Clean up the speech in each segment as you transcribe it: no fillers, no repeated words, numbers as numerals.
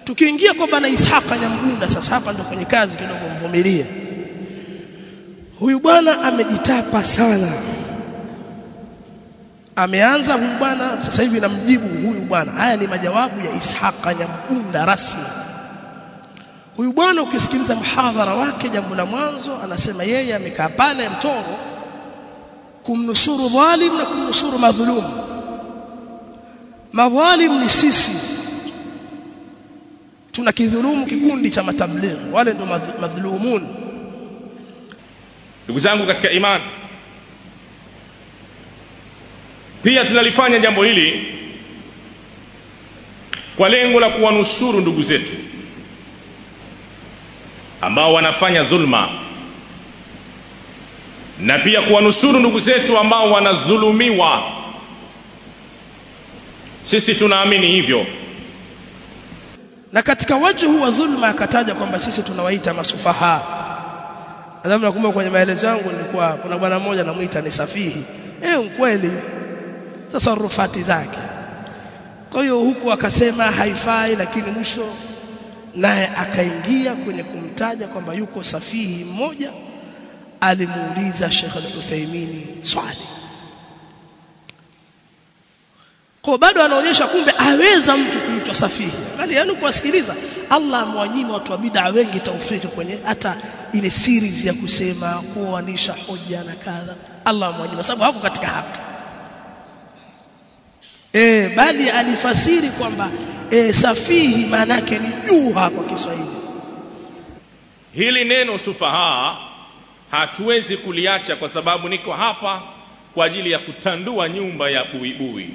Tukiingia kwa bwana Ishaqa Nyamgunda, sasa hapa ndio kwenye kazi kidogo, mvumilie. Huyu bwana amejitapa sana. Ameanza huyu bwana, sasa hivi namjibu huyu bwana. Haya ni majawabu ya Ishaqa Nyamgunda rasmi. Huyu bwana ukisikiliza mhadhara wake, jambo la mwanzo anasema yeye amekaa pale Mtoro kumnusuru dhalim na kumnusuru madhulum. Madhalim ni sisi, tunakidhulumu kikundi cha matablighi, wale ndio madhulumun. Ndugu zangu katika imani, pia tunalifanya jambo hili kwa lengo la kuwanusuru ndugu zetu ambao wanafanya dhulma, na pia kuwanusuru ndugu zetu ambao wanadhulumiwa. Sisi tunaamini hivyo. Na katika wajhu wa dhulma akataja kwamba sisi tunawaita masufaha. Alafu nakumbuka kwenye maelezo yangu nilikuwa kuna bwana mmoja anamuita ni safihi. Kweli tasarufati zake. Kwa hiyo huku akasema haifai, lakini mwisho naye akaingia kwenye kumtaja kwamba yuko safihi mmoja. Alimuuliza Sheikh Al-Uthaymeen swali. Kwa bado anaonyesha kumbe aweza mtu kuitwa safihi. Bali yani kuwasikiliza, Allah amewanyima watu wa bid'a wengi taufiki kwenye hata ile series ya kusema kuoanisha hoja na kadha. Allah amewanyima sababu hako katika haki. Bali alifasiri kwamba safihi maana yake ni juha kwa Kiswahili. Hili neno sufaha hatuwezi kuliacha kwa sababu niko hapa kwa ajili ya kutandua nyumba ya buibui.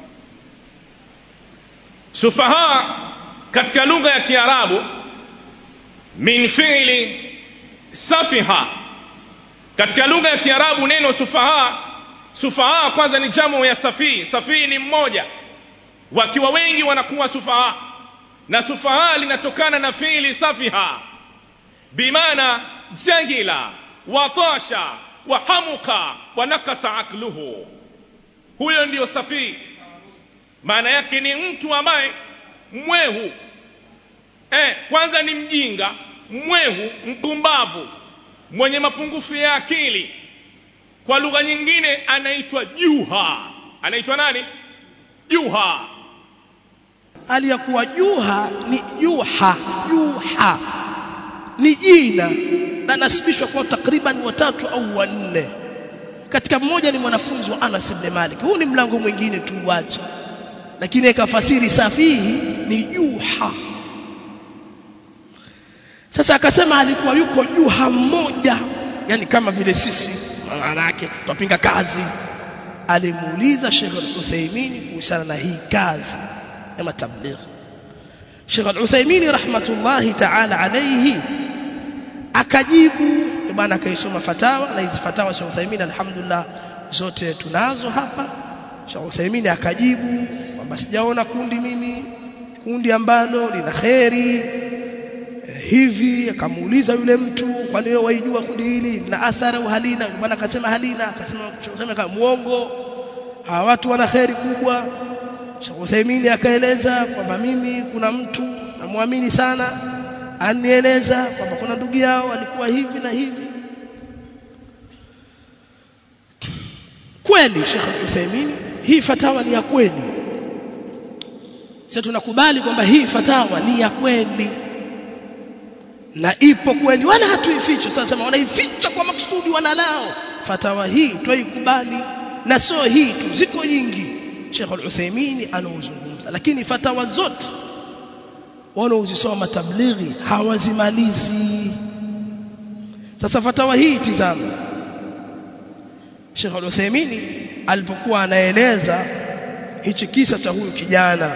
Sufaha katika lugha ya Kiarabu min fi'li safiha. Katika lugha ya Kiarabu neno sufaha kwanza ni jamu ya safi. Safi ni mmoja, wakiwa wengi wanakuwa sufaha, na sufaha linatokana na fi'li safiha bimaana jahila wa tasha wa hamuka wa nakasa akluhu. Huyo ndio safi. Maana yake ni mtu ambaye mwehu, kwanza ni mjinga, mwehu, mpumbavu, mwenye mapungufu ya akili. Kwa lugha nyingine anaitwa juha. Anaitwa nani? Juha. Aliyakuwa juha ni juha. Juha ni jina na nasibishwa kwa takriban 3 au 4. Katika mmoja ni mwanafunzi wa Anas ibn Malik. Huu ni mlango mwingine tu uache. Lakini akafasiri safihi ni juha. Sasa akasema alikuwa yuko juha mmoja, yani kama vile sisi wanawake tupinga kazi. Alimuuliza Sheikh Al-Uthaymeen kuhusiana na hii kazi ya matabligh. Sheikh Al-Uthaymeen rahmatullahi ta'ala alayhi akajibu. Bwana akaisoma fatawa, na hizi fatawa Sheikh Uthaymeen alhamdulillah zote tunazo hapa. Sheikh Uthaymeen akajibu kwamba sijaona kundi ambalo lina kheri hivi. Akamuuliza yule mtu, kwani wewe waijua kundi hili na athari au halina? Bwana akasema halina. Akasema kama muongo, hawa watu wana kheri kubwa. Sheikh Uthaymeen akaeleza kwamba mimi kuna mtu namuamini sana, anieleza kwamba kuna ndugu yao alikuwa hivi na hivi. Kweli Sheikh Uthaymeen, hii fatawa ni ya kweli. Sisi tunakubali kwamba hii fatawa ni ya kweli na ipo kweli, wala hatuificha. Sasa sema wanaificha kwa makusudi, wanalao. Fatawa hii tuikubali, na sio hii tu, ziko nyingi Sheikh Al-Uthaymeen anaozungumza. Lakini fatawa zote wanaozisoma tablighi hawazimalizi. Sasa fatawa hii tizama, Sheikh Al-Uthaymeen alipokuwa anaeleza hichi kisa cha huyu kijana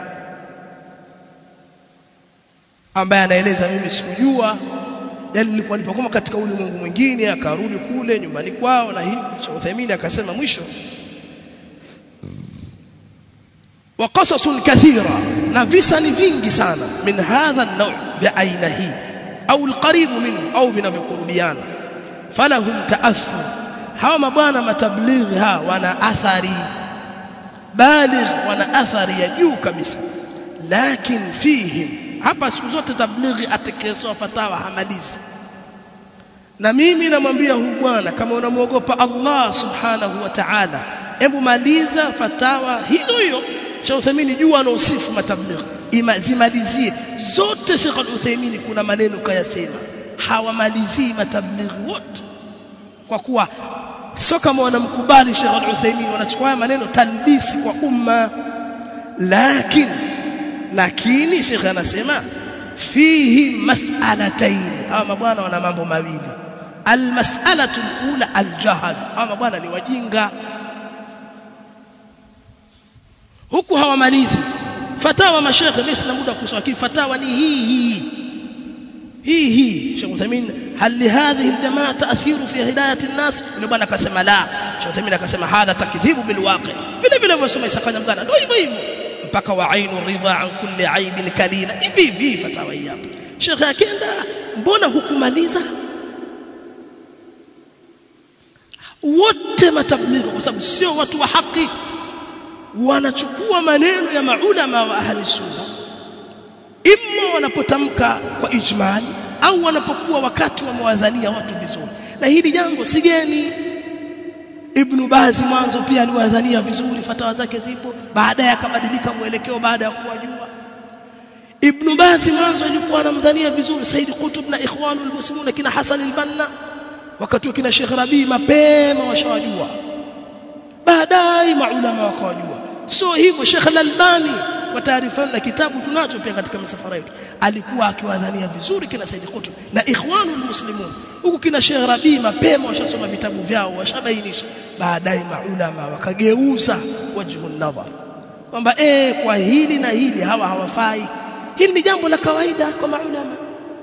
ambaye anaeleza mimi sikujua, yani nilikuwa nipo katika ulimwengu mwingine, akarudi kule nyumbani kwao na hivi. Sheikh Uthaymeen akasema mwisho, wa qasasun kathira, na visa ni vingi sana, min hadha an-naw' vya aina hii au al-qarib minhu au vinavyokurubiana. Falahum ta'athur, hawa mabwana matablighi hawa wana athari baligh, wana athari ya juu kabisa. Lakin fihim hapa siku zote tablighi atekelezwa fatawa hamalizi. Na mimi namwambia huyu bwana, kama unamuogopa Allah subhanahu wa ta'ala, hebu maliza fatawa hiyo Sheikh Uthaymeen jua anausifu matablighi, zimalizie zote. Sheikh Uthaymeen kuna maneno kayasema hawamalizii matablighi wote, kwa kuwa sio kama wanamkubali Sheikh Uthaymeen, wanachukua maneno talbisi kwa umma. Lakini Sheikh anasema fihi mas'alatayn, hawa mabwana wana mambo mawili. Almas'alatu alula aljahl, hawa mabwana ni wajinga. Huku hawamalizi fatawa mashekhe, mimi sina muda kusoma, fatawa ni hii Sheikh Uthaymeen, hal li hadhihi aljamaa ta'thiru fi hidayati an-nas? Yule bwana akasema la. Sheikh Uthaymeen akasema hadha takdhibu bil waqi'. Vile wasoma isafanya mgana ndio hivyo mpaka wa ainu ridha an kulli aibin kalila. Hivi fatawa hii hapa. Sheikh akenda, mbona hukumaliza wote matablighi? Kwa sababu sio watu wa haki, wanachukua maneno ya maulama wa ahli sunna, imma wanapotamka kwa ijmali au wanapokuwa wakati wa mwadhania watu vizuri. Na hili jambo si geni. Ibn Baz mwanzo pia aliwadhania vizuri, fatawa zake zipo, baadaye akabadilika mwelekeo baada ya kuwajua. Ibn Baz mwanzo alikuwa anamdhania vizuri Said Qutb na Ikhwanul Muslimun kina Hassan al-Banna, wakati kina Sheikh Rabi mapema washawajua, baadaye maulama wakawajua. So hivyo Sheikh Al-Albani kwa taarifa na kitabu tunacho pia katika misafara yetu, alikuwa akiwadhania vizuri kina Said Qutb na Ikhwanul Muslimun, huku kina Sheikh Rabi mapema washasoma vitabu vyao, washabainisha. Baadaye maulama wakageuza wajhun nadhar kwamba kwa hili na hili hawa hawafai. Hili ni jambo la kawaida kwa maulama.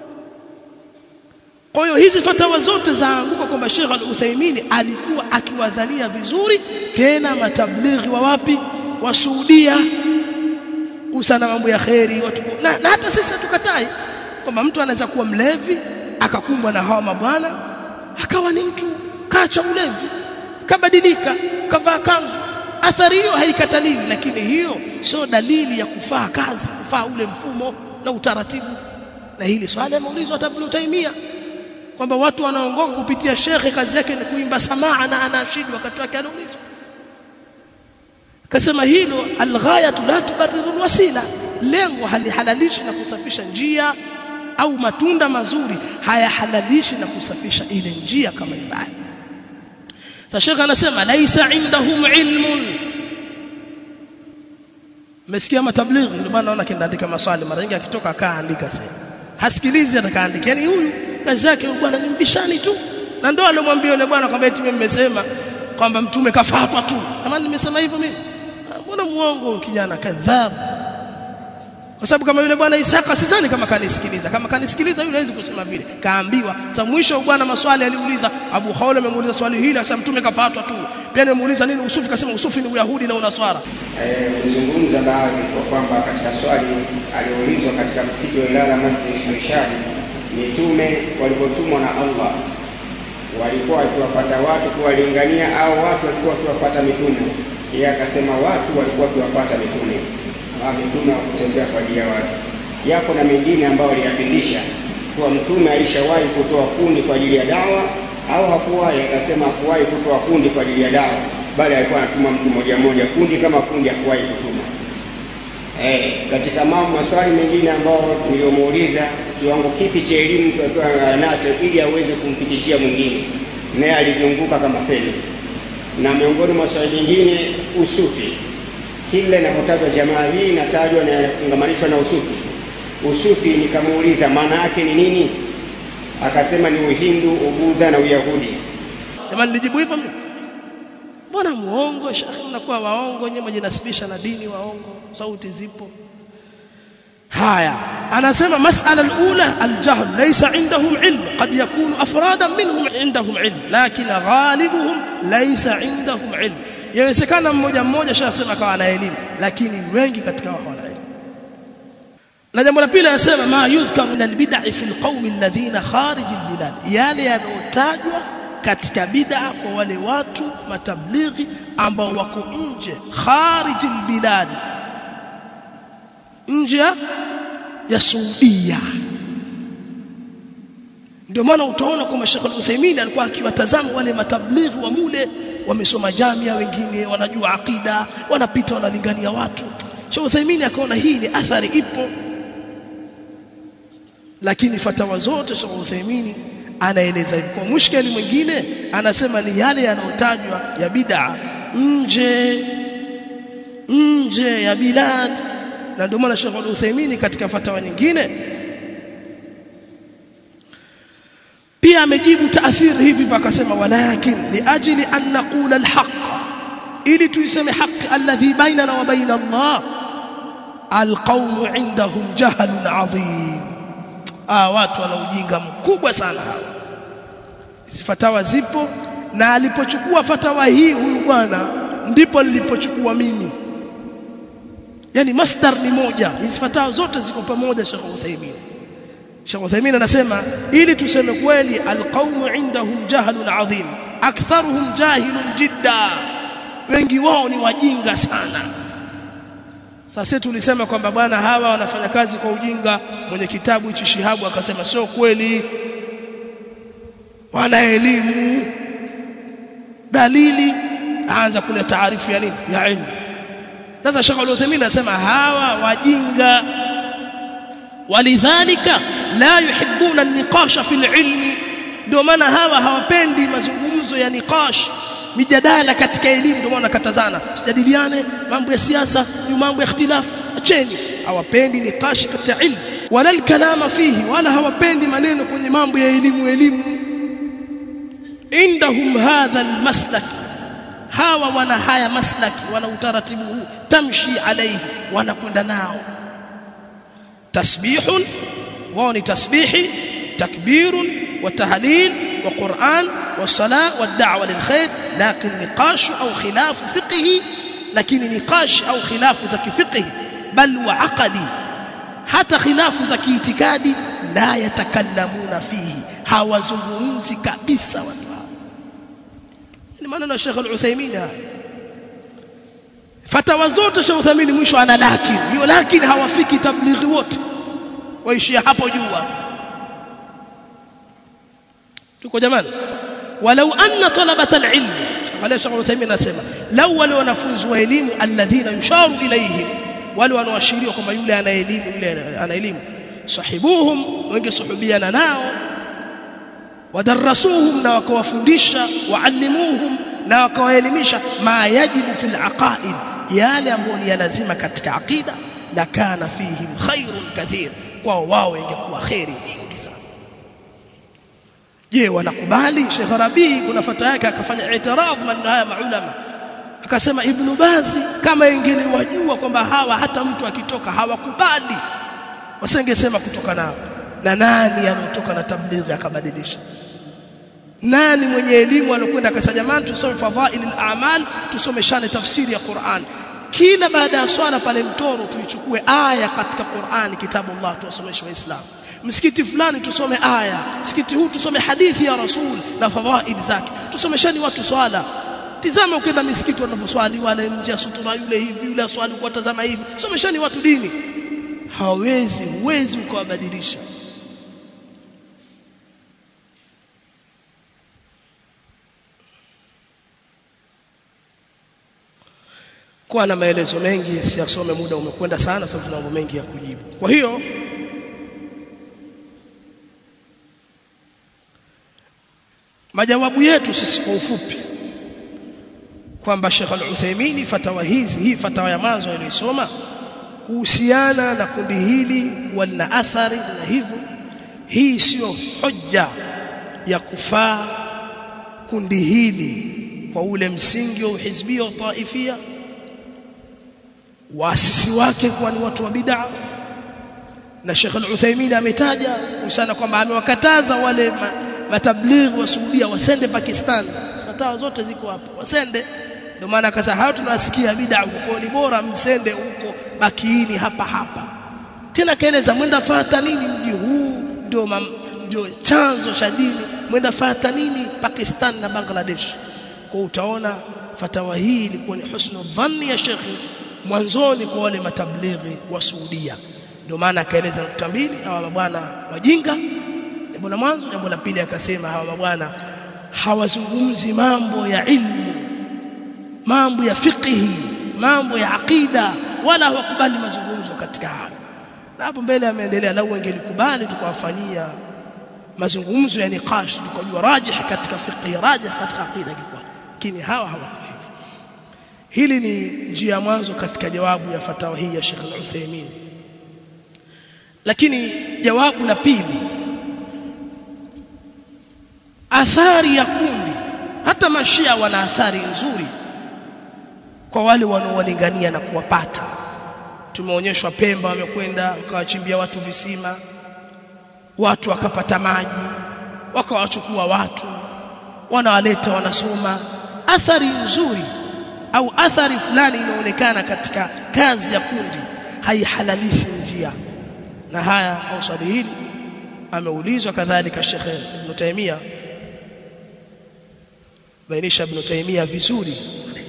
Kwa hiyo hizi fatawa zote zaanguka kwamba Sheikh Al-Uthaymeen alikuwa akiwadhania vizuri, tena matablighi wa wapi? Wa Saudia, kusana mambo ya khairi watu. Na hata sisi tukatai kwamba mtu anaweza kuwa mlevi akakumbwa na hawa mabwana akawa ni mtu kaacha ulevi, kabadilika, kavaa kanzu. Athari hiyo haikataliwi, lakini hiyo sio dalili ya kufaa kazi, kufaa ule mfumo na utaratibu. Na hili swali ameulizwa Ibn Taymiyyah kwamba watu wanaongoka kupitia shekhe kazi yake ni kuimba samaa na anashidi, wakati wake anaulizwa akasema hilo alghayatu la tubarriru alwasila, lengo halihalalishi na kusafisha njia, au matunda mazuri hayahalalishi na kusafisha ile njia kama ibada. Sasa shekhe anasema laisa indahum ilmun. Mesikia matablighi, ndio maana naona kiandika maswali mara nyingi, akitoka akaandika sasa, hasikilizi atakaandika. Yani huyu kazi yake bwana ni mbishani tu, na ndio alomwambia yule bwana kwamba eti mimi nimesema kwamba mtume kafatwa tu. Kama nimesema hivyo mimi, mbona muongo kijana kadhab? Kwa sababu kama yule bwana Isaka sidhani kama kanisikiliza. Kama kanisikiliza yule hawezi kusema vile, kaambiwa. Sasa mwisho bwana maswali aliuliza, Abu Khawla amemuuliza swali hili akasema mtume kafatwa tu. Pia amemuuliza nini usufi, kasema usufi ni Uyahudi na Unaswara. Nizungumza baadhi kwa kwamba katika swali aliulizwa katika msikiti wa Ilala Masjid Irshad, mitume walipotumwa na Allah walikuwa wakiwafuata watu kuwalingania au watu walikuwa wakiwafuata mitume? Yeye akasema watu walikuwa wakiwafuata mitume, mitume wa kutembea kwa ajili ya watu. Yako na mengine ambao aliyapindisha kwa mtume alishawahi kutoa kundi kwa ajili ya dawa au hakuwahi. Akasema hakuwahi kutoa kundi kwa ajili ya dawa, bali alikuwa anatuma mtu mmoja kundi kama kundi hakuwahi kutuma. Katika maswali mengine ambao niliomuuliza, kiwango kipi cha elimu mtu akiwa nacho ili aweze kumfikishia mwingine, naye alizunguka kama pele. Na miongoni mwa swali lingine, usufi, kila inapotajwa jamaa hii inatajwa na kuungamanishwa na usufi. Usufi nikamuuliza maana yake ni nini, akasema ni Uhindu, Ubudha na Uyahudi. Jamani nilijibu hivyo mimi? Mbona muongo shekhi, mnakuwa waongo nyewe, mjinasibisha na dini waongo, sauti zipo. Haya, anasema mas'ala al-ula al-jahl laysa indahum ilm, qad yakunu afradan minhum indahum ilm, lakin ghalibuhum laysa indahum ilm. Yawezekana mmoja shasema kawa ana elimu, lakini wengi katika wao hawana elimu. Na jambo la pili anasema ma yuzkaru min al-bid'i fi al-qawmi alladhina kharij al-bilad, yale yanotajwa katika bid'a kwa wale watu matablighi ambao wako nje, kharij al-bilad, nje ya Saudia. Ndio maana utaona kwamba Sheikh Al-Uthaymeen alikuwa akiwatazama wale matablighi wa mule, wamesoma jamia, wengine wanajua akida, wanapita wanalingania watu. Sheikh Uthaymeen akaona hii ni athari ipo, lakini fatawa zote Sheikh Uthaymeen anaeleza hivi. Kwa mushkeli mwingine anasema ni yale yanayotajwa ya bid'a nje ya bilad. Na ndio maana Sheikh Al-Uthaymeen katika fatawa nyingine pia amejibu taathiri hivi akasema, walakin liajli an naqula alhaq, ili tuiseme haki alladhi bainana wa baina Allah, alqawm indahum jahlun adhim. Watu wana ujinga mkubwa sana. Hizi fatawa zipo, na alipochukua fatawa hii huyu bwana ndipo nilipochukua mimi. Yani masdar ni moja, hizi fatawa zote ziko pamoja. Sheikh Uthaymeen anasema ili tuseme kweli, alqawmu indahum jahlun adhim, aktharuhum jahilun jidda, wengi wao ni wajinga sana. Sasa tulisema kwamba bwana hawa wanafanya kazi kwa ujinga. Mwenye kitabu hichi Shihabu akasema sio kweli, wana elimu. Dalili aanza kule taarifu ya nini, ya ilmu. Sasa Sheikh Al-Uthaymeen anasema hawa wajinga, walidhalika la yuhibbuna an-niqash fi al-ilm, ndio maana hawa hawapendi mazungumzo ya niqash, mijadala katika elimu. Ndio maana katazana, sijadiliane mambo ya siasa, ni mambo ya ikhtilafu, acheni. Hawapendi niqash katika ilmu, wala al-kalama fihi, wala hawapendi maneno kwenye mambo ya elimu. Indahum hadha al-maslak, hawa wana haya maslaki, wana utaratibu huu, tamshi alayhi, wanakwenda nao. Tasbihun, wao ni tasbihi, takbirun wa tahlil wa Qur'an wa salat wa da'wa lil khair, lakin niqash au khilaf fiqhi, lakini niqash au khilaf za kifiqhi, bal wa aqdi, hata khilafu za kiitikadi, la yatakallamuna fihi, hawazungumzi kabisa watu. Ni maneno ya Sheikh Al-Uthaymeen. Fatawa zote Sheikh Uthaymeen mwisho ana lakini, hiyo lakini hawafiki tablighi wote, waishia hapo juu. Tuko jamani, walau anna talabat al-ilm, Sheikh Uthaymeen anasema lau wale wanafunzi wa elimu, alladhina yusharu ilayhim, wale wanaoashiriwa kwamba yule ana elimu, yule ana elimu, sahibuhum, wangesuhubiana nao, wadarasuhum, na wakawafundisha, waalimuhum, na wakawaelimisha, ma yajibu fil aqaid, yale ambayo ni lazima katika aqida, la kana fihim khairun kathir, kwa wao ingekuwa khairi nyingi sana. Je, wanakubali? Sheikh Rabi kuna fatwa yake akafanya i'tiraf maneno haya maulama, akasema Ibn Bazi kama ingeliwajua kwamba hawa hata mtu akitoka hawakubali, wasengesema kutoka nao. Na nani anotoka na tablighi akabadilisha? Nani mwenye elimu alokwenda akasema jamani tusome fadhail al-a'mal, tusomeshane tafsiri ya Qur'an, kila baada ya swala pale Mtoro tuichukue aya katika Qur'an, kitabu Allah, tuwasomeshe Waislamu. Msikiti fulani tusome aya, msikiti huu tusome hadithi ya Rasul na fadhail zake, tusomeshani watu swala. Tizama ukienda misikiti wanaposwali wale nje ya sutura, yule hivi, yule swali kwa tazama hivi, someshani watu dini. Huwezi ukawabadilisha. Kwa na maelezo mengi siyasome, muda umekwenda sana, sasa tuna mambo mengi ya kujibu. Kwa hiyo majawabu yetu sisi kwa ufupi kwamba Sheikh Al-Uthaymeen fatawa hizi, hii fatawa ya mwanzo aliyosoma kuhusiana na kundi hili wala athari na hivyo, hii sio hoja ya kufaa kundi hili kwa ule msingi wa hizbia wa taifia, waasisi wake kwa ni watu wa bid'a. Na Sheikh Al-Uthaymeen ametaja usana kwamba amewakataza wale matablighi wa Saudia wasende Pakistan. Fatawa zote ziko hapo, wasende. Ndio maana akasema hao tunawasikia bid'a huko, ni bora msende huko, bakiini hapa. Tena kaeleza mwenda fata nini mji huu, ndio chanzo cha dini, mwenda fata nini Pakistan na Bangladesh. Kwa utaona fatawa hii ilikuwa ni husnu dhanni ya Sheikh mwanzoni kwa wale matablighi wa Saudia, ndio maana akaeleza nukta mbili, hawa mabwana wajinga, jambo la mwanzo. Jambo la pili akasema hawa mabwana hawazungumzi mambo ya ilmu, mambo ya fiqhi, mambo ya aqida, wala hawakubali mazungumzo katika hayo. Na hapo mbele ameendelea, lau wangelikubali tukawafanyia mazungumzo ya niqash, tukajua rajih katika fiqh, rajih katika aqida kwa, lakini hawa hawako hivyo. Hili ni njia ya mwanzo katika jawabu ya fatawa hii ya Sheikh Al-Uthaymeen. Lakini jawabu la pili, athari ya kundi, hata mashia wana athari nzuri kwa wale wanaowalingania na kuwapata. Tumeonyeshwa Pemba wamekwenda wakawachimbia watu visima, watu wakapata maji, wakawachukua watu wanawaleta wanasoma. Athari nzuri au athari fulani inaonekana katika kazi ya kundi, haihalalishi njia. Na haya au swali hili ameulizwa kadhalika Sheikh Ibn Taymiyyah, bainisha Ibn Taymiyyah vizuri.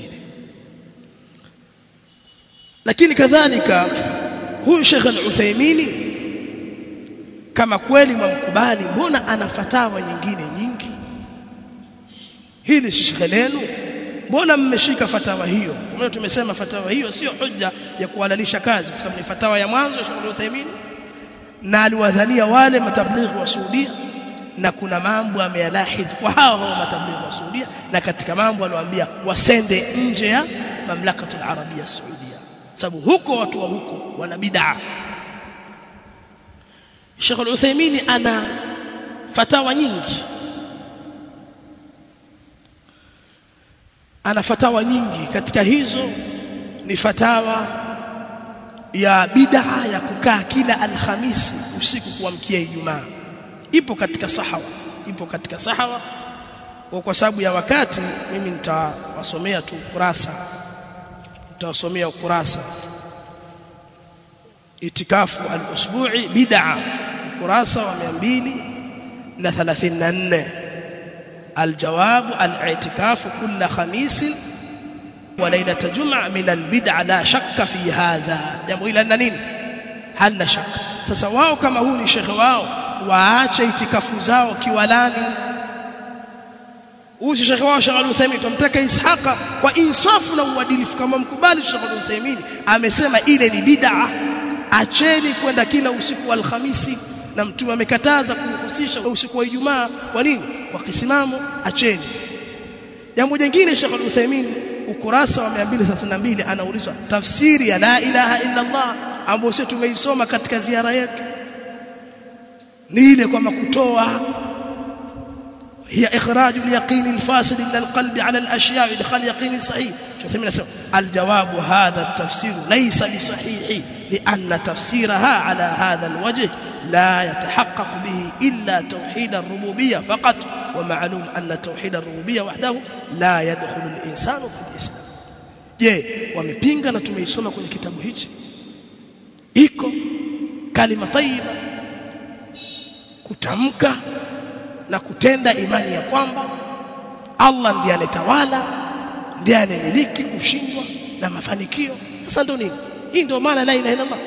Lakini kadhalika huyu Sheikh Al-Uthaymeen, kama kweli mwamkubali, mbona ana fatawa nyingine nyingi? Hili si shekhe lenu, mbona mmeshika fatawa hiyo? Mbona tumesema fatawa hiyo sio hujja ya kuhalalisha kazi, kwa sababu ni fatawa ya mwanzo ya Sheikh Al-Uthaymeen na aliwadhania wale matablighi wa Saudia, na kuna mambo ameyalahidh kwa hao matablighi wa Saudia, na katika mambo aliwaambia wasende nje ya mamlakatul arabia Saudia, sababu huko watu wa huko wana bid'a. Sheikh Al-Uthaymeen ana fatawa nyingi, ana fatawa nyingi. Katika hizo ni fatawa ya bid'a ya kukaa kila Alhamisi usiku kuamkia Ijumaa. Ipo katika sahawa, ipo katika sahawa. Kwa sababu ya wakati mimi nitawasomea tu ukurasa, nitawasomea ukurasa itikafu al-usbu'i bid'a, ukurasa wa 234. الجواب الاعتكاف كل خميس وليلة جمعة من البدع لا شك في هذا. jambo hili lina nini? Halina shaka. Sasa wao kama huu ni shekhe wao, waache itikafu zao kiwalani. Huyu shekhe wao Sheikh Al-Uthaymeen tumtaka Ishaqa kwa insafu na uadilifu, kama mkubali Sheikh Al-Uthaymeen amesema ile ni bid'a, acheni kwenda kila usiku wa Alhamisi, na Mtume amekataza kuhusisha usiku wa Ijumaa. Kwa nini? Kwa kisimamo, acheni. Jambo jingine, Sheikh Al-Uthaymeen ukurasa wa 232 anaulizwa tafsiri ya la ilaha illa Allah ambayo sisi tumeisoma katika ziara yetu, ni ile kwamba kutoa hiya ikhraju al-yaqin al-fasid min al-qalbi ala al-ashya' idkhal yaqin sahih. الجواب هذا التفسير ليس بصحيح لأن تفسيرها على هذا الوجه لا يتحقق به إلا توحيد الربوبية فقط، ومعلوم أن توحيد الربوبية وحده لا يدخل الإنسان في الإسلام. je, wamepinga na tumeisoma kwenye kitabu hichi, iko kalima tayyiba, kutamka na kutenda imani ya kwamba Allah ndiye anatawala, ndiye anamiliki kushindwa na mafanikio. Sasa ndio nini hii? Ndio maana la ilaha illa Allah.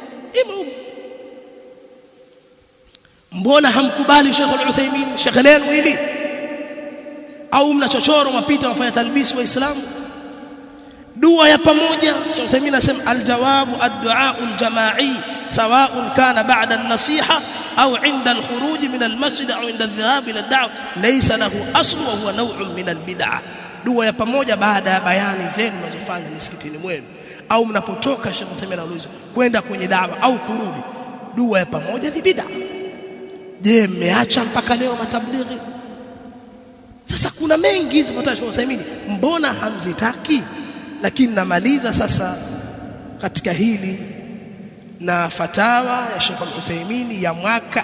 Mbona hamkubali Sheikh Al-Uthaymeen Sheikh lenu hili? Au mnachochoro mapita wafanya talbisi waislamu? Dua ya pamoja, Sheikh Al-Uthaymeen anasema aljawabu ad-du'a al-jama'i sawa'un kana ba'da an-nasiha au 'inda al-khuruj min al-masjid au 'inda adh-dhahab ila ad-da'wa laysa lahu aslu wa huwa naw'un min al-bid'ah. Dua ya pamoja baada ya bayani zenu mnazofanya misikitini mwenu, au mnapotoka, Sheikh Al-Uthaymeen anauliza, kwenda kwenye dawa au kurudi, dua ya pamoja ni bid'ah. Je, mmeacha mpaka leo matablighi? Sasa kuna mengi hizi fatwa Sheikh Uthaymeen, mbona hamzitaki? Lakini namaliza sasa katika hili na fatawa ya Sheikh Al-Uthaymeen ya mwaka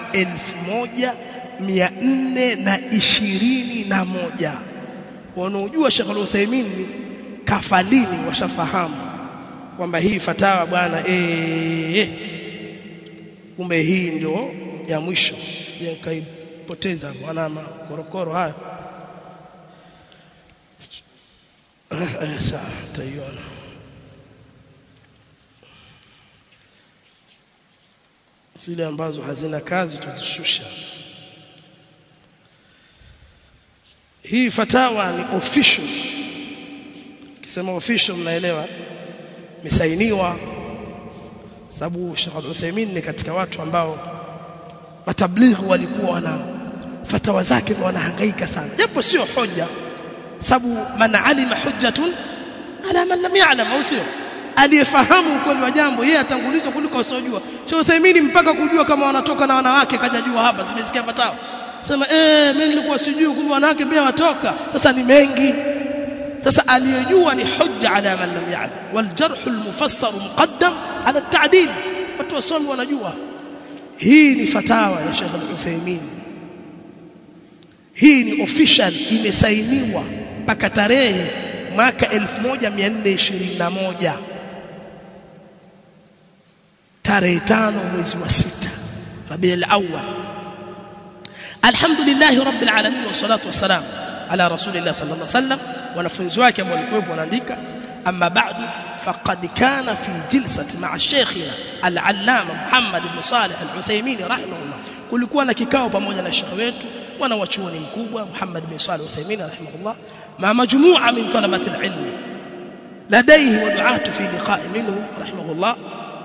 1421. Wanaojua Sheikh Al-Uthaymeen kafalini washafahamu kwamba hii fatawa bwana, kumbe hii ndio ya mwisho. Sije kaipoteza bwana makorokoro haya. Sasa taiona zile ambazo hazina kazi tuzishusha. Hii fatawa ni official. Kisema official mnaelewa, imesainiwa, sababu Sheikh Al-Uthaymeen ni katika watu ambao matablighi walikuwa wana fatawa zake wanahangaika sana, japo sio hoja, sababu man alima hujjatun ala man lam ya'lam, au sio? Aliyefahamu ukweli wa jambo yeye atangulizwa kuliko usojua. Sheikh Uthaymeen mpaka kujua kama wanatoka na wanawake kajajua hapa, simesikia fatawa sema mimi nilikuwa sijui kumbe wanawake pia watoka, sasa ni mengi. Sasa aliyejua ni hujja ala man lam ya'lam, wal jarh al mufassar muqaddam ala al ta'dil. Watu wasomi wanajua. Hii ni fatawa ya Sheikh Al-Uthaymeen, hii ni official, imesainiwa mpaka tarehe mwaka 1421 tarehe 5 mwezi wa 6 Rabiul Awwal. Alhamdulillah rabbil alamin wassalatu wassalam ala rasulillah sallallahu alaihi wasallam. Wanafunzi wake ambao walikuwa wanaandika, amma ba'du faqad kana fi jilsati ma'a shaykhina al-allama Muhammad ibn Salih al-Uthaymeen rahimahullah. Kulikuwa na kikao pamoja na shekhi wetu mwana wa chuoni mkubwa Muhammad ibn Salih al-Uthaymeen rahimahullah ma majmu'a min talabati al-ilm ladayhi wa du'atu fi liqa'i minhu rahimahullah.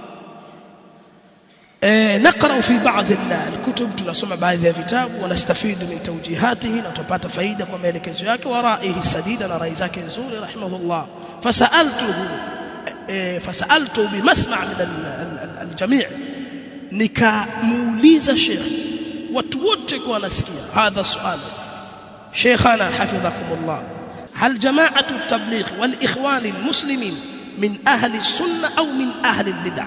نقرأ في بعض الكتب, tunasoma baadhi ya vitabu, wanastafidu min tawjihatihi, na tupata faida kwa maelekezo yake, wa ra'ihi sadida, na rai zake nzuri rahimahullah. fasaltu bimasma' min al-jami', nikamuuliza sheikh, watu wote kwa wanasikia hadha swali, sheikhana hafidhakumullah, hal jama'atu at-tabligh wal ikhwan al-muslimin min ahli as-sunnah au min ahli al-bid'ah?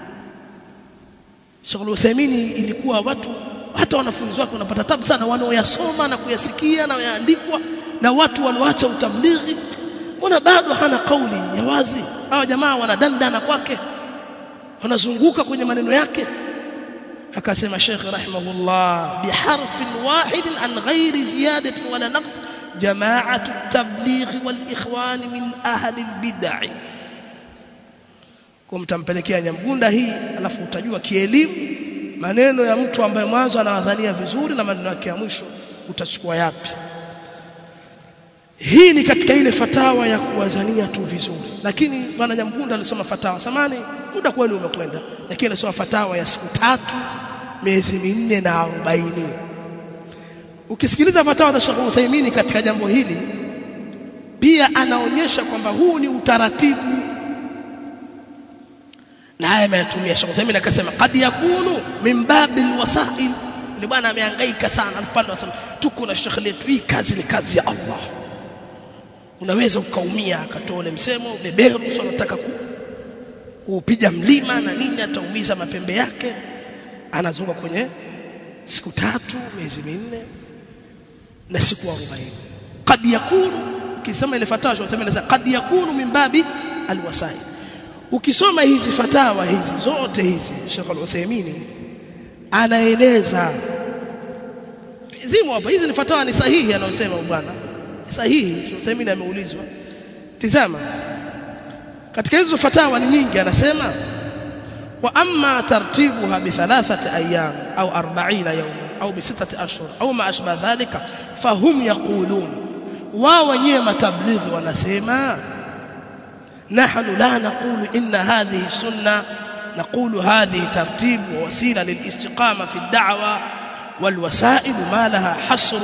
Sheikh Al-Uthaymeen ilikuwa watu hata wanafunzi wake wanapata tabu sana wanaoyasoma na kuyasikia na yaandikwa na watu walioacha utablighi, mbona bado hana kauli ya wazi? Hawa jamaa wanadandana kwake, wanazunguka kwenye maneno yake. Akasema Sheikh rahimahullah biharfin wahidin an ghairi ziyadatin wala naqs, jama'atu at-tablighi wal ikhwan min ahli al-bid'ah. Kumtampelekea Nyamgunda hii, alafu utajua kielimu maneno ya mtu ambaye mwanzo anawadhania vizuri na maneno yake ya mwisho utachukua yapi. Hii ni katika ile fatawa ya kuwazania tu vizuri, lakini bwana Nyamgunda alisoma fatawa samani, muda kweli umekwenda, lakini alisoma fatawa ya siku 3 miezi 4 na 40. Ukisikiliza fatawa za Sheikh Uthaymeen katika jambo hili, pia anaonyesha kwamba huu ni utaratibu, na haya ametumia Sheikh Uthaymeen. Akasema qad yakunu min babil wasail. Ni bwana amehangaika sana upande wa sema tuko na Sheikh letu, hii kazi ni kazi ya Allah, unaweza ukaumia. Akatoa ule msemo beberu anataka kupiga mlima na nini, ataumiza mapembe yake. Anazunguka kwenye siku 3 miezi 4 na siku 40. Qad yakunu, kisema ile fatawa Sheikh Uthaymeen anasema qad yakunu min babi alwasail. Ukisoma hizi fatawa hizi zote hizi, Sheikh Al-Uthaymeen anaeleza zimo hapa. Hizi ni fatawa ni sahihi anayosema bwana, sahihi. Sheikh Uthaymeen ameulizwa, tazama katika hizo fatawa ni nyingi, anasema wa amma tartibuha bi 3 ayyam au 40 yawma au bi 6 ashhur au ma ashba dhalika, fahum yaqulun, wao wenyewe matablighi wanasema نحن لا نقول إن هذه سنة، نقول هذه ترتيب ووسيلة للاستقامة في الدعوة، والوسائل ما لها حصر.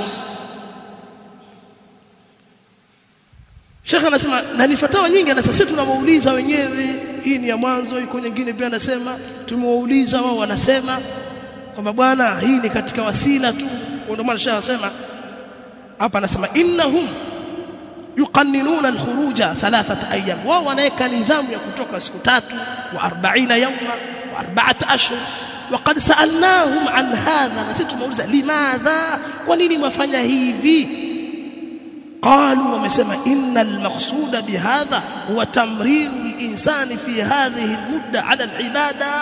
Sheikh anasema, na ni fatawa nyingi, na sasa tunawauliza wenyewe, hii ni ya mwanzo, iko nyingine pia anasema tumewauliza wao, wanasema kwamba bwana hii ni katika wasila tu. Ndio maana Sheikh anasema hapa, anasema innahum yuqanninuna al-khuruja 3 ayyam, wao wanaweka nidhamu ya kutoka siku 3 wa 40 yawma wa 4 ashhur. Waqad sa'alnahum an hadha, na sisi tumeuliza limadha, kwa nini mwafanya hivi? Qalu, wamesema innal maqsuda bihadha huwa tamrinu al-insani fi hadhihi al-mudda ala al-ibada.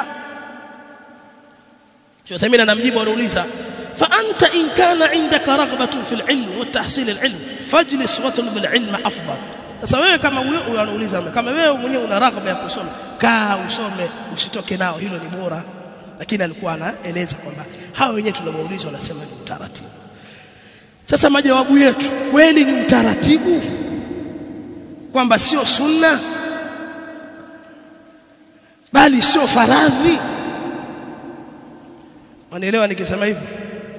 Sheikh Uthaymeen anamjibu anauliza, fa anta in kana indaka raghbatun fil ilm wa tahsil al-ilm fajlis watlub al-ilm afdal. Sasa wewe kama wewe unauliza, kama wewe mwenyewe una raghba ya kusoma, kaa usome, usitoke nao, hilo ni bora. lakini alikuwa anaeleza kwamba hao wenyewe tunawauliza wanasema ni utaratibu. Sasa majawabu yetu, kweli ni utaratibu kwamba sio sunna bali sio faradhi? Wanaelewa nikisema hivyo?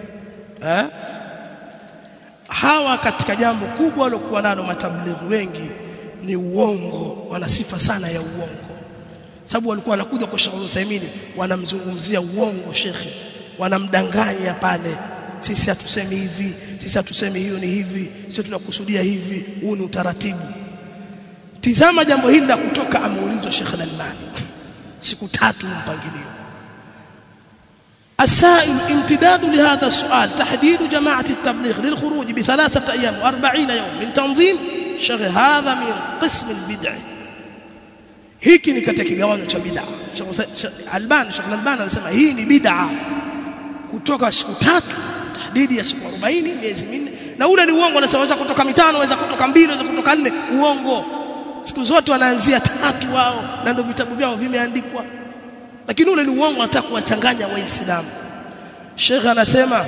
Hawa katika jambo kubwa walokuwa nalo matablighi wengi ni uongo, wana sifa sana ya uongo. Sababu walikuwa wanakuja kwa Sheikh Uthaymeen wanamzungumzia uongo shekhi, wanamdanganya pale, sisi hatusemi hivi, sisi hatusemi hiyo ni hivi, sisi tunakusudia hivi, huu ni utaratibu. Tizama jambo hili la kutoka ameulizwa Sheikh Al-Albani siku 3 mpangilio. السائل امتداد لهذا السؤال تحديد جماعة التبليغ للخروج ب3 أيام و40 يوم من تنظيم شغل هذا من قسم البدع. hiki ni katika kigawanyo cha bid'a. Sheikh Al-Albani anasema hii ni bid'a kutoka siku 3, tahdidi ya siku 40, miezi 4, na ule ni uongo. Anasema kutoka 5, waweza kutoka 2, waweza kutoka 4, uongo. Siku zote wanaanzia 3 wao, na ndio vitabu vyao vimeandikwa, lakini ule ni uongo, anataka kuwachanganya waislamu. Sheikh anasema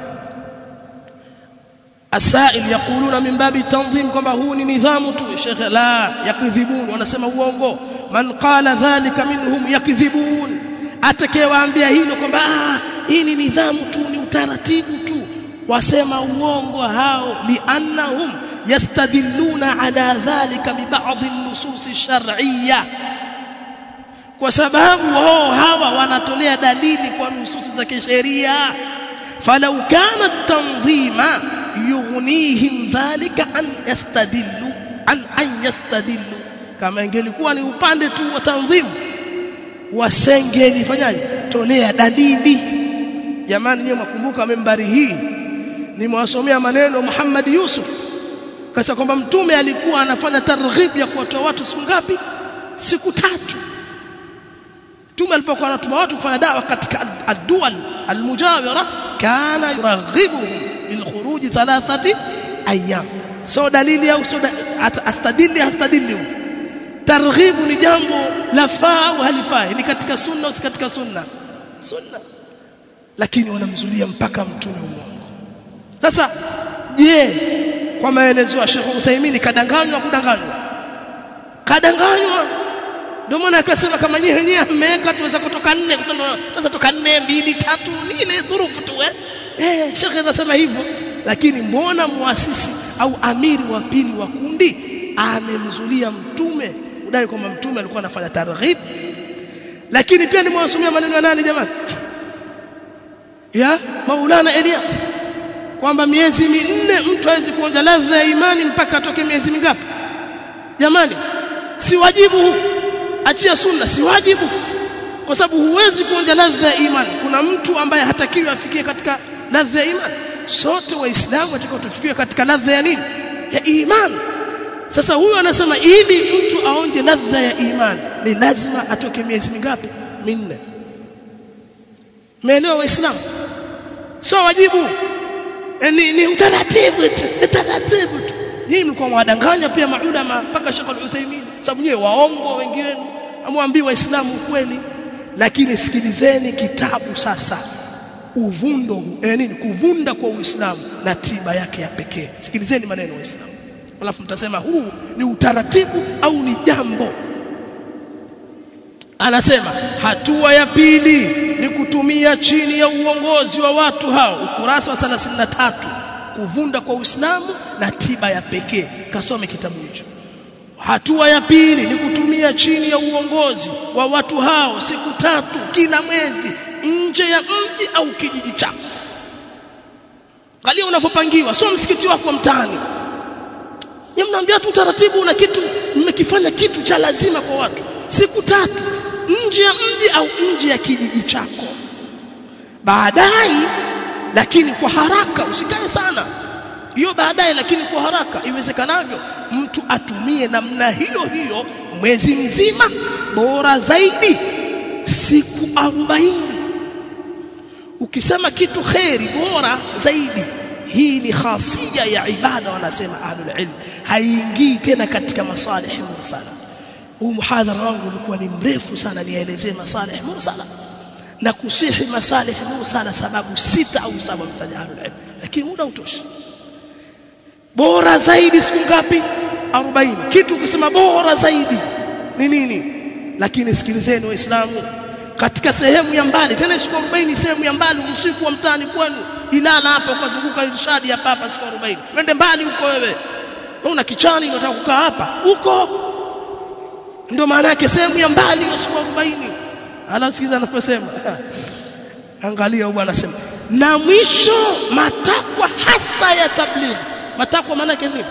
asail yaquluna min babi tanzim, kwamba huu ni nidhamu tu. Sheikh la yakidhibun, wanasema uongo. Man qala dhalika minhum yakidhibun, atakayewaambia hilo kwamba hii ni nidhamu tu, ni utaratibu tu, wasema uongo hao. Liannahum yastadilluna ala dhalika bi ba'd an-nusus ash-shar'iyyah, kwa sababu wao hawa wanatolea dalili kwa nususi za kisheria. Falau kana tanzima yughnihim dhalika an yastadillu, kama ingelikuwa ni upande tu wa tanzimu wasengelifanyaje, tolea dalili. Jamani, nyewe mkumbuka membari hii nimewasomea maneno Muhammad Yusuf kasa kwamba mtume alikuwa anafanya targhib ya kuwatoa watu siku ngapi? Siku 3. Mtume alipokuwa anatuma watu kufanya dawa katika ad-duwal al-mujawira, kana yuraghibuhum bil khuruj 3 ayyam. So dalili au so astadilli targhibu ni jambo la faa au halifai, ni katika sunna au si katika sunna? Sunna. Lakini wanamzulia mpaka mtume uongo. Sasa je, kwa maelezo ya Sheikh Uthaymeen kadanganywa? Kadanganywa. Ndio maana akasema kama nyinyi mmeweka tuweza kutoka 4, kusema tuweza kutoka 4, 2, 3, ni ile dhurufu tu Sheikh anasema hivyo. Lakini mbona muasisi au amiri wa pili wa kundi amemzulia mtume, udai kwamba mtume alikuwa anafanya targhib? Lakini pia nimewasomea maneno ya nani jamani? Ya Maulana Elias, kwamba miezi 4 mtu hawezi kuonja ladha ya imani mpaka atoke miezi mingapi? Jamani, si wajibu huu, achia sunna, si wajibu, kwa sababu huwezi kuonja ladha ya imani. Kuna mtu ambaye hatakiwi afikie katika ladha ya imani. Sote waislamu tunatakiwa tufikie katika ladha ya nini? Ya imani. Sasa huyu anasema ili mtu aonje ladha ya imani ni lazima atoke miezi mingapi? 4. Umeelewa waislamu? Sio wajibu, ni utaratibu tu. Nyinyi mlikuwa mwadanganya pia maulama mpaka Sheikh Al-Uthaymeen, sababu nyewe waongo wengi wenu, amwambie waislamu ukweli. Lakini sikilizeni kitabu sasa, uvundo kuvunda kwa Uislamu na tiba yake ya pekee. Sikilizeni maneno ya Uislamu, alafu mtasema huu ni utaratibu au ni jambo. Anasema hatua ya pili ni kutumia chini ya uongozi wa watu hao, ukurasa wa 33, kuvunda kwa Uislamu na tiba ya pekee. Kasome kitabu hicho. Hatua ya pili ni kutumia chini ya uongozi wa watu hao siku 3 kila mwezi nje ya mji au kijiji chako. Angalia unavyopangiwa, sio msikiti wako mtaani. Yeye mnaambia tu taratibu na kitu, mmekifanya kitu cha lazima kwa watu. Siku 3 nje ya mji au nje ya kijiji chako. Baadaye, lakini kwa haraka, usikae sana. Hiyo baadaye, lakini kwa haraka iwezekanavyo, mtu atumie namna hiyo mwezi mzima, bora zaidi siku 40. Ukisema kitu khairi bora zaidi, hii ni khasia ya ibada, wanasema ahlul ilm, haingii tena katika masalih mursala. Huu muhadhara wangu ulikuwa ni mrefu sana, nielezee masalih mursala, na kusihi masalih Musa na sababu 6 au 7 mtajahalu ilm, lakini muda utoshi. Bora zaidi siku ngapi? 40. Kitu ukisema bora zaidi ni nini? Lakini sikilizeni waislamu, katika sehemu ya mbali, tena siku 40 sehemu ya mbali, usiku wa mtaani kwenu Ilala hapa ukazunguka Irshadi hapa hapa siku 40. Wende mbali huko wewe. Una kichani unataka kukaa hapa? Huko. Ndio maana yake sehemu ya mbali hiyo siku 40. Anasikiza anaposema. Angalia huyu anasema, na mwisho matakwa hasa ya tabligh. Matakwa maana yake nini?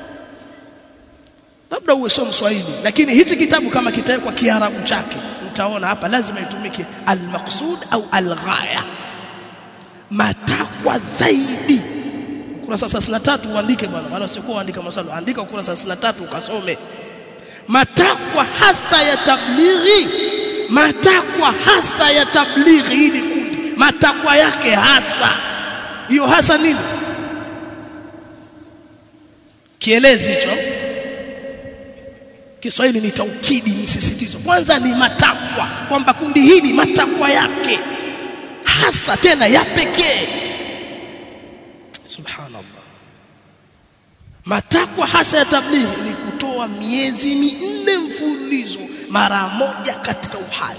Labda uwe somo Swahili, lakini hichi kitabu kama kitawekwa Kiarabu chake, mtaona hapa lazima itumike al-maqsud au al-ghaya. Matakwa zaidi. Ukurasa 33 uandike bwana, maana usikuwa uandika maswali, andika ukurasa 33 ukasome. Matakwa hasa ya tablighi. Matakwa hasa ya tablighi hili kundi. Matakwa yake hasa. Hiyo hasa nini? Kielezi hicho. Kiswahili ni taukidi, msisitizo. Kwanza ni matakwa, kwamba kundi hili matakwa yake hasa tena ya pekee. Subhanallah. Matakwa hasa ya tablighi ni kutoa miezi 4 mfululizo mara moja katika uhai.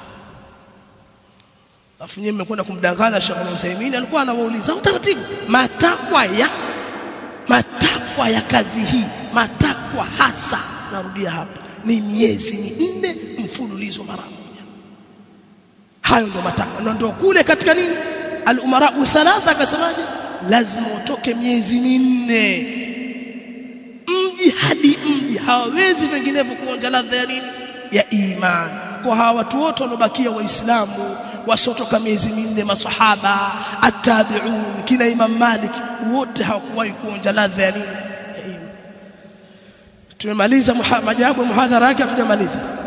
Alafu nyinyi mmekwenda kumdanganya Sheikh Al-Uthaymeen, alikuwa anawauliza utaratibu matakwa ya kazi hii, matakwa hasa, narudia hapa, ni miezi 4 mfululizo mara moja. Hayo ndio matakwa. Ndio kule katika nini? Al-umara thalatha akasemaje? Lazima utoke miezi 4 mji hadi mji, hawawezi vinginevyo kuonja ladha ya nini? Ya iman. Kwa hawa watu wote walobakia waislamu wasotoka miezi 4, masahaba, at-tabi'un, kina Imam Malik, wote hawakuwahi kuonja ladha ya nini? Ya iman. Tumemaliza majawabu ya muhadhara yake, hatujamaliza.